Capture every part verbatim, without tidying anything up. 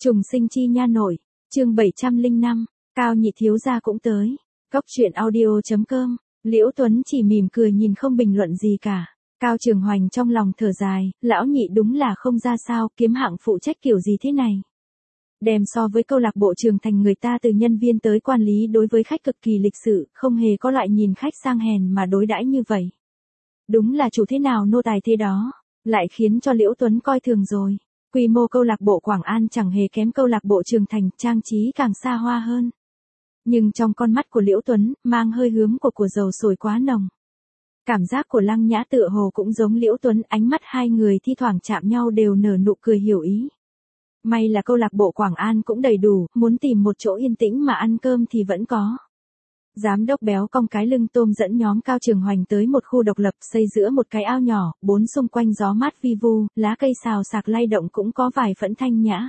Trùng sinh chi nha nội, chương bảy trăm lẻ năm, Cao nhị thiếu gia cũng tới. Góc truyện audio chấm com, Liễu Tuấn chỉ mỉm cười nhìn không bình luận gì cả. Cao Trường Hoành trong lòng thở dài, lão nhị đúng là không ra sao, kiếm hạng phụ trách kiểu gì thế này. Đem so với câu lạc bộ Trường Thành, người ta từ nhân viên tới quản lý đối với khách cực kỳ lịch sự, không hề có loại nhìn khách sang hèn mà đối đãi như vậy. Đúng là chủ thế nào nô tài thế đó, lại khiến cho Liễu Tuấn coi thường rồi. Quy mô câu lạc bộ Quảng An chẳng hề kém câu lạc bộ Trường Thành, trang trí càng xa hoa hơn. Nhưng trong con mắt của Liễu Tuấn, mang hơi hướng của của dầu sồi quá nồng. Cảm giác của Lăng Nhã tựa hồ cũng giống Liễu Tuấn, ánh mắt hai người thi thoảng chạm nhau đều nở nụ cười hiểu ý. May là câu lạc bộ Quảng An cũng đầy đủ, muốn tìm một chỗ yên tĩnh mà ăn cơm thì vẫn có. Giám đốc béo cong cái lưng tôm dẫn nhóm Cao Trường Hoành tới một khu độc lập xây giữa một cái ao nhỏ, bốn xung quanh gió mát vi vu, lá cây xào xạc lay động cũng có vài phẫn thanh nhã.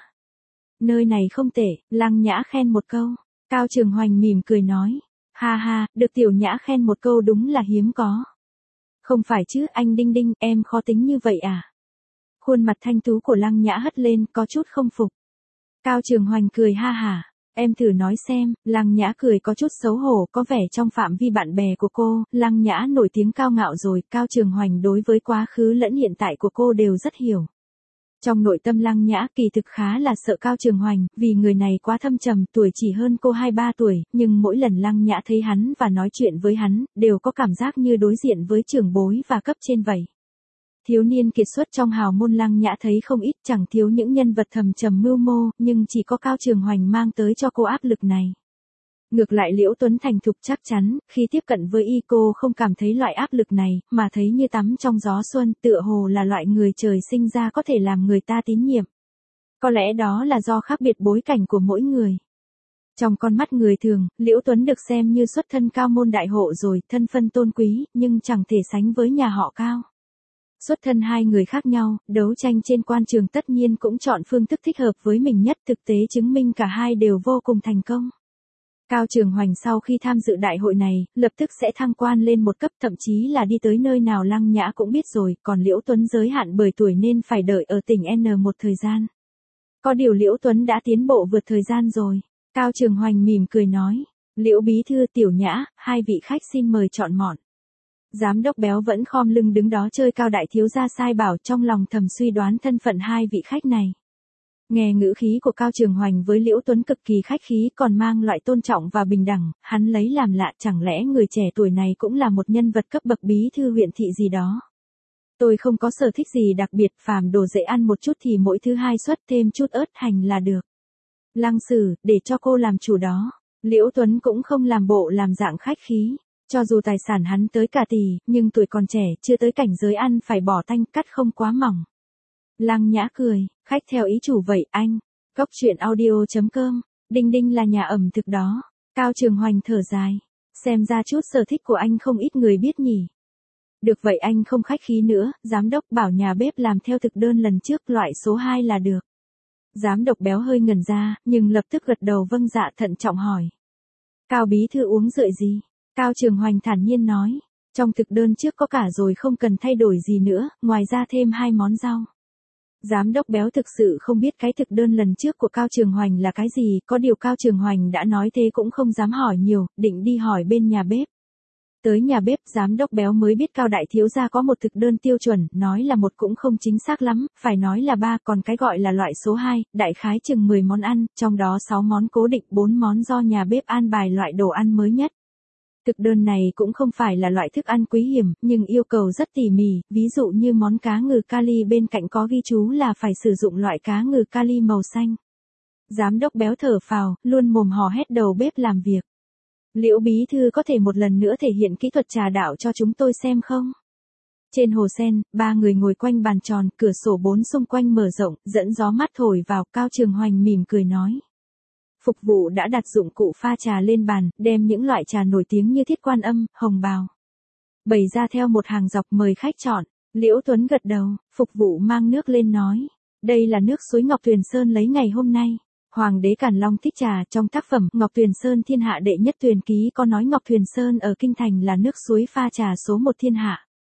Nơi này không tệ, Lăng Nhã khen một câu. Cao Trường Hoành mỉm cười nói, ha ha, được tiểu Nhã khen một câu đúng là hiếm có. Không phải chứ, anh Đinh Đinh, em khó tính như vậy à? Khuôn mặt thanh tú của Lăng Nhã hất lên, có chút không phục. Cao Trường Hoành cười ha hả. Em thử nói xem. Lăng Nhã cười có chút xấu hổ, có vẻ trong phạm vi bạn bè của cô, Lăng Nhã nổi tiếng cao ngạo rồi, Cao Trường Hoành đối với quá khứ lẫn hiện tại của cô đều rất hiểu. Trong nội tâm Lăng Nhã kỳ thực khá là sợ Cao Trường Hoành, vì người này quá thâm trầm, tuổi chỉ hơn cô hai ba tuổi, nhưng mỗi lần Lăng Nhã thấy hắn và nói chuyện với hắn, đều có cảm giác như đối diện với trưởng bối và cấp trên vậy. Thiếu niên kiệt xuất trong hào môn Lăng Nhã thấy không ít, chẳng thiếu những nhân vật thầm trầm mưu mô, nhưng chỉ có Cao Trường Hoành mang tới cho cô áp lực này. Ngược lại Liễu Tuấn thành thục chắc chắn, khi tiếp cận với y cô không cảm thấy loại áp lực này, mà thấy như tắm trong gió xuân, tựa hồ là loại người trời sinh ra có thể làm người ta tín nhiệm. Có lẽ đó là do khác biệt bối cảnh của mỗi người. Trong con mắt người thường, Liễu Tuấn được xem như xuất thân cao môn đại hộ rồi, thân phân tôn quý, nhưng chẳng thể sánh với nhà họ Cao. Xuất thân hai người khác nhau, đấu tranh trên quan trường tất nhiên cũng chọn phương thức thích hợp với mình nhất, thực tế chứng minh cả hai đều vô cùng thành công. Cao Trường Hoành sau khi tham dự đại hội này, lập tức sẽ thăng quan lên một cấp, thậm chí là đi tới nơi nào Lăng Nhã cũng biết rồi, còn Liễu Tuấn giới hạn bởi tuổi nên phải đợi ở tỉnh N một thời gian. Có điều Liễu Tuấn đã tiến bộ vượt thời gian rồi. Cao Trường Hoành mỉm cười nói, Liễu bí thư, tiểu Nhã, hai vị khách xin mời chọn mọn. Giám đốc béo vẫn khom lưng đứng đó chơi Cao đại thiếu gia sai bảo, trong lòng thầm suy đoán thân phận hai vị khách này. Nghe ngữ khí của Cao Trường Hoành với Liễu Tuấn cực kỳ khách khí, còn mang loại tôn trọng và bình đẳng, hắn lấy làm lạ, chẳng lẽ người trẻ tuổi này cũng là một nhân vật cấp bậc bí thư huyện thị gì đó. Tôi không có sở thích gì đặc biệt, phàm đồ dễ ăn một chút thì mỗi thứ hai suất thêm chút ớt hành là được. Lăng Sử, để cho cô làm chủ đó. Liễu Tuấn cũng không làm bộ làm dạng khách khí. Cho dù tài sản hắn tới cả tỷ, nhưng tuổi còn trẻ, chưa tới cảnh giới ăn phải bỏ tanh, cắt không quá mỏng. Lăng Nhã cười, khách theo ý chủ vậy anh. Góc truyện audio chấm com, Đinh Đinh là nhà ẩm thực đó. Cao Trường Hoành thở dài. Xem ra chút sở thích của anh không ít người biết nhỉ. Được vậy anh không khách khí nữa, giám đốc bảo nhà bếp làm theo thực đơn lần trước, loại số hai là được. Giám đốc béo hơi ngẩn ra, nhưng lập tức gật đầu vâng dạ, thận trọng hỏi. Cao bí thư uống rượu gì? Cao Trường Hoành thản nhiên nói, trong thực đơn trước có cả rồi, không cần thay đổi gì nữa, ngoài ra thêm hai món rau. Giám đốc béo thực sự không biết cái thực đơn lần trước của Cao Trường Hoành là cái gì, có điều Cao Trường Hoành đã nói thế cũng không dám hỏi nhiều, định đi hỏi bên nhà bếp. Tới nhà bếp, giám đốc béo mới biết Cao đại thiếu gia có một thực đơn tiêu chuẩn, nói là một cũng không chính xác lắm, phải nói là ba, còn cái gọi là loại số hai, đại khái chừng mười món ăn, trong đó sáu món cố định, bốn món do nhà bếp an bài loại đồ ăn mới nhất. Thực đơn này cũng không phải là loại thức ăn quý hiếm, nhưng yêu cầu rất tỉ mỉ, ví dụ như món cá ngừ kali bên cạnh có ghi chú là phải sử dụng loại cá ngừ kali màu xanh. Giám đốc béo thở phào, luôn mồm hò hét đầu bếp làm việc. Liễu bí thư có thể một lần nữa thể hiện kỹ thuật trà đạo cho chúng tôi xem không? Trên hồ sen, ba người ngồi quanh bàn tròn, cửa sổ bốn xung quanh mở rộng, dẫn gió mát thổi vào, Cao Trường Hoành mỉm cười nói. Phục vụ đã đặt dụng cụ pha trà lên bàn, đem những loại trà nổi tiếng như Thiết Quan Âm, Hồng Bào bày ra theo một hàng dọc mời khách chọn. Liễu Tuấn gật đầu, phục vụ mang nước lên nói. Đây là nước suối Ngọc Tuyền Sơn lấy ngày hôm nay. Hoàng đế Càn Long thích trà, trong tác phẩm Ngọc Tuyền Sơn thiên hạ đệ nhất tuyền ký có nói Ngọc Tuyền Sơn ở Kinh Thành là nước suối pha trà số một thiên hạ.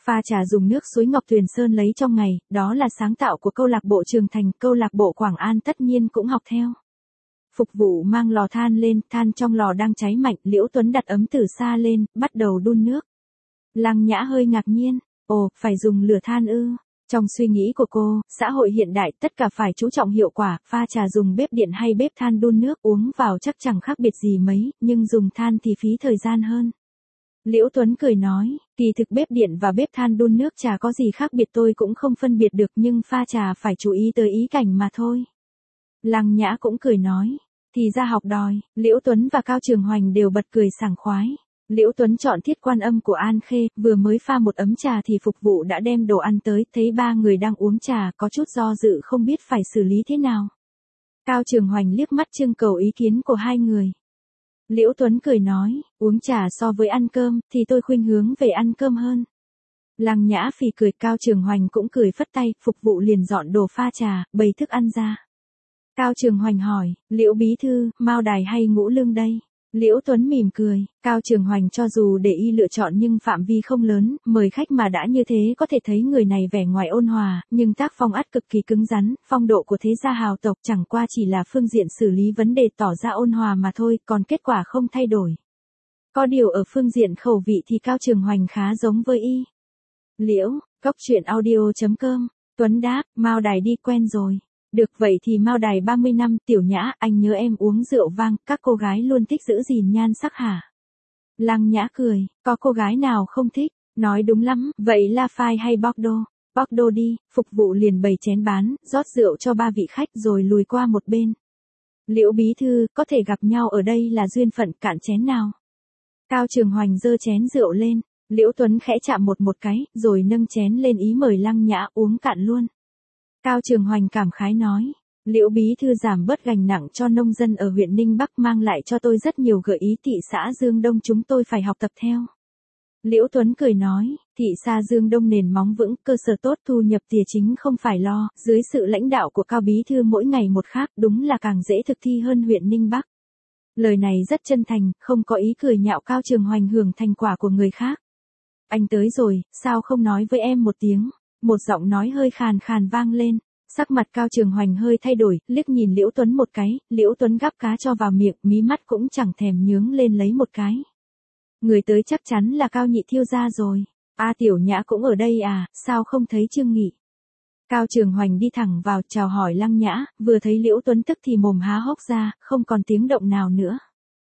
Pha trà dùng nước suối Ngọc Tuyền Sơn lấy trong ngày, đó là sáng tạo của câu lạc bộ Trường Thành, câu lạc bộ Quảng An tất nhiên cũng học theo. Phục vụ mang lò than lên, than trong lò đang cháy mạnh, Liễu Tuấn đặt ấm từ xa lên, bắt đầu đun nước. Lăng Nhã hơi ngạc nhiên, ồ, phải dùng lửa than ư? Trong suy nghĩ của cô, xã hội hiện đại tất cả phải chú trọng hiệu quả, pha trà dùng bếp điện hay bếp than đun nước uống vào chắc chẳng khác biệt gì mấy, nhưng dùng than thì phí thời gian hơn. Liễu Tuấn cười nói, kỳ thực bếp điện và bếp than đun nước trà có gì khác biệt tôi cũng không phân biệt được nhưng pha trà phải chú ý tới ý cảnh mà thôi. Lăng Nhã cũng cười nói, thì ra học đòi, Liễu Tuấn và Cao Trường Hoành đều bật cười sảng khoái. Liễu Tuấn chọn Thiết Quan Âm của An Khê, vừa mới pha một ấm trà thì phục vụ đã đem đồ ăn tới, thấy ba người đang uống trà, có chút do dự không biết phải xử lý thế nào. Cao Trường Hoành liếc mắt trưng cầu ý kiến của hai người. Liễu Tuấn cười nói, uống trà so với ăn cơm, thì tôi khuynh hướng về ăn cơm hơn. Lăng Nhã phì cười, Cao Trường Hoành cũng cười phất tay, phục vụ liền dọn đồ pha trà, bày thức ăn ra. Cao Trường Hoành hỏi, Liễu bí thư, Mao Đài hay Ngũ Lương đây? Liễu Tuấn mỉm cười, Cao Trường Hoành cho dù để y lựa chọn nhưng phạm vi không lớn, mời khách mà đã như thế có thể thấy người này vẻ ngoài ôn hòa, nhưng tác phong ắt cực kỳ cứng rắn, phong độ của thế gia hào tộc chẳng qua chỉ là phương diện xử lý vấn đề tỏ ra ôn hòa mà thôi, còn kết quả không thay đổi. Có điều ở phương diện khẩu vị thì Cao Trường Hoành khá giống với y. Liễu, Cốc Truyện Audio chấm com, Tuấn đáp, Mao Đài đi quen rồi. Được vậy thì Mao Đài ba mươi năm, Tiểu Nhã, anh nhớ em uống rượu vang, các cô gái luôn thích giữ gìn nhan sắc hả? Lăng Nhã cười, có cô gái nào không thích, nói đúng lắm, vậy La Phai hay Bordeaux? Bordeaux đi, phục vụ liền bày chén bán, rót rượu cho ba vị khách rồi lùi qua một bên. Liễu bí thư, có thể gặp nhau ở đây là duyên phận, cạn chén nào. Cao Trường Hoành giơ chén rượu lên, Liễu Tuấn khẽ chạm một một cái, rồi nâng chén lên ý mời Lăng Nhã uống cạn luôn. Cao Trường Hoành cảm khái nói, Liễu bí thư giảm bớt gánh nặng cho nông dân ở huyện Ninh Bắc mang lại cho tôi rất nhiều gợi ý thị xã Dương Đông chúng tôi phải học tập theo. Liễu Tuấn cười nói, thị xã Dương Đông nền móng vững, cơ sở tốt, thu nhập tài chính không phải lo, dưới sự lãnh đạo của Cao bí thư mỗi ngày một khác, đúng là càng dễ thực thi hơn huyện Ninh Bắc. Lời này rất chân thành, không có ý cười nhạo. Cao Trường Hoành hưởng thành quả của người khác. Anh tới rồi, sao không nói với em một tiếng? Một giọng nói hơi khàn khàn vang lên. Sắc mặt Cao Trường Hoành hơi thay đổi, liếc nhìn Liễu Tuấn một cái, Liễu Tuấn gắp cá cho vào miệng, mí mắt cũng chẳng thèm nhướng lên lấy một cái. Người tới chắc chắn là Cao nhị thiếu gia rồi. A Tiểu Nhã cũng ở đây à, sao không thấy Trương Nghị? Cao Trường Hoành đi thẳng vào, chào hỏi Lăng Nhã, vừa thấy Liễu Tuấn tức thì mồm há hốc ra, không còn tiếng động nào nữa.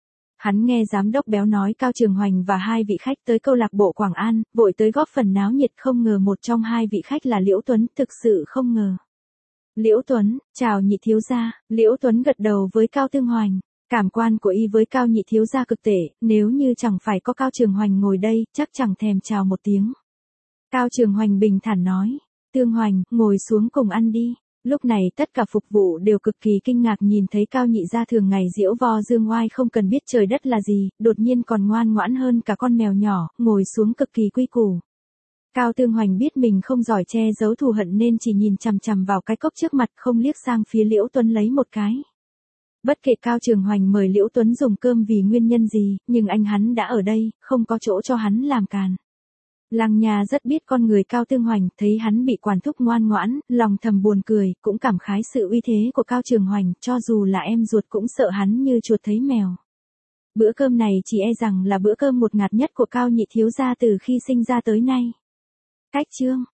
Hắn nghe giám đốc béo nói Cao Trường Hoành và hai vị khách tới câu lạc bộ Quảng An, vội tới góp phần náo nhiệt, không ngờ một trong hai vị khách là Liễu Tuấn, thực sự không ngờ. Liễu Tuấn, chào nhị thiếu gia. Liễu Tuấn gật đầu với Cao Tương Hoành. Cảm quan của y với Cao nhị thiếu gia cực tệ, nếu như chẳng phải có Cao Trường Hoành ngồi đây, chắc chẳng thèm chào một tiếng. Cao Trường Hoành bình thản nói, Tương Hoành, ngồi xuống cùng ăn đi. Lúc này tất cả phục vụ đều cực kỳ kinh ngạc nhìn thấy Cao nhị gia thường ngày diễu vo dương oai không cần biết trời đất là gì, đột nhiên còn ngoan ngoãn hơn cả con mèo nhỏ, ngồi xuống cực kỳ quy củ. Cao Tương Hoành biết mình không giỏi che giấu thù hận nên chỉ nhìn chằm chằm vào cái cốc trước mặt, không liếc sang phía Liễu Tuấn lấy một cái. Bất kể Cao Trường Hoành mời Liễu Tuấn dùng cơm vì nguyên nhân gì, nhưng anh hắn đã ở đây, không có chỗ cho hắn làm càn. Lăng Nha rất biết con người Cao Tương Hoành, thấy hắn bị quản thúc ngoan ngoãn, lòng thầm buồn cười, cũng cảm khái sự uy thế của Cao Trường Hoành, cho dù là em ruột cũng sợ hắn như chuột thấy mèo. Bữa cơm này chỉ e rằng là bữa cơm ngột ngạt nhất của Cao nhị thiếu gia từ khi sinh ra tới nay. Cách chương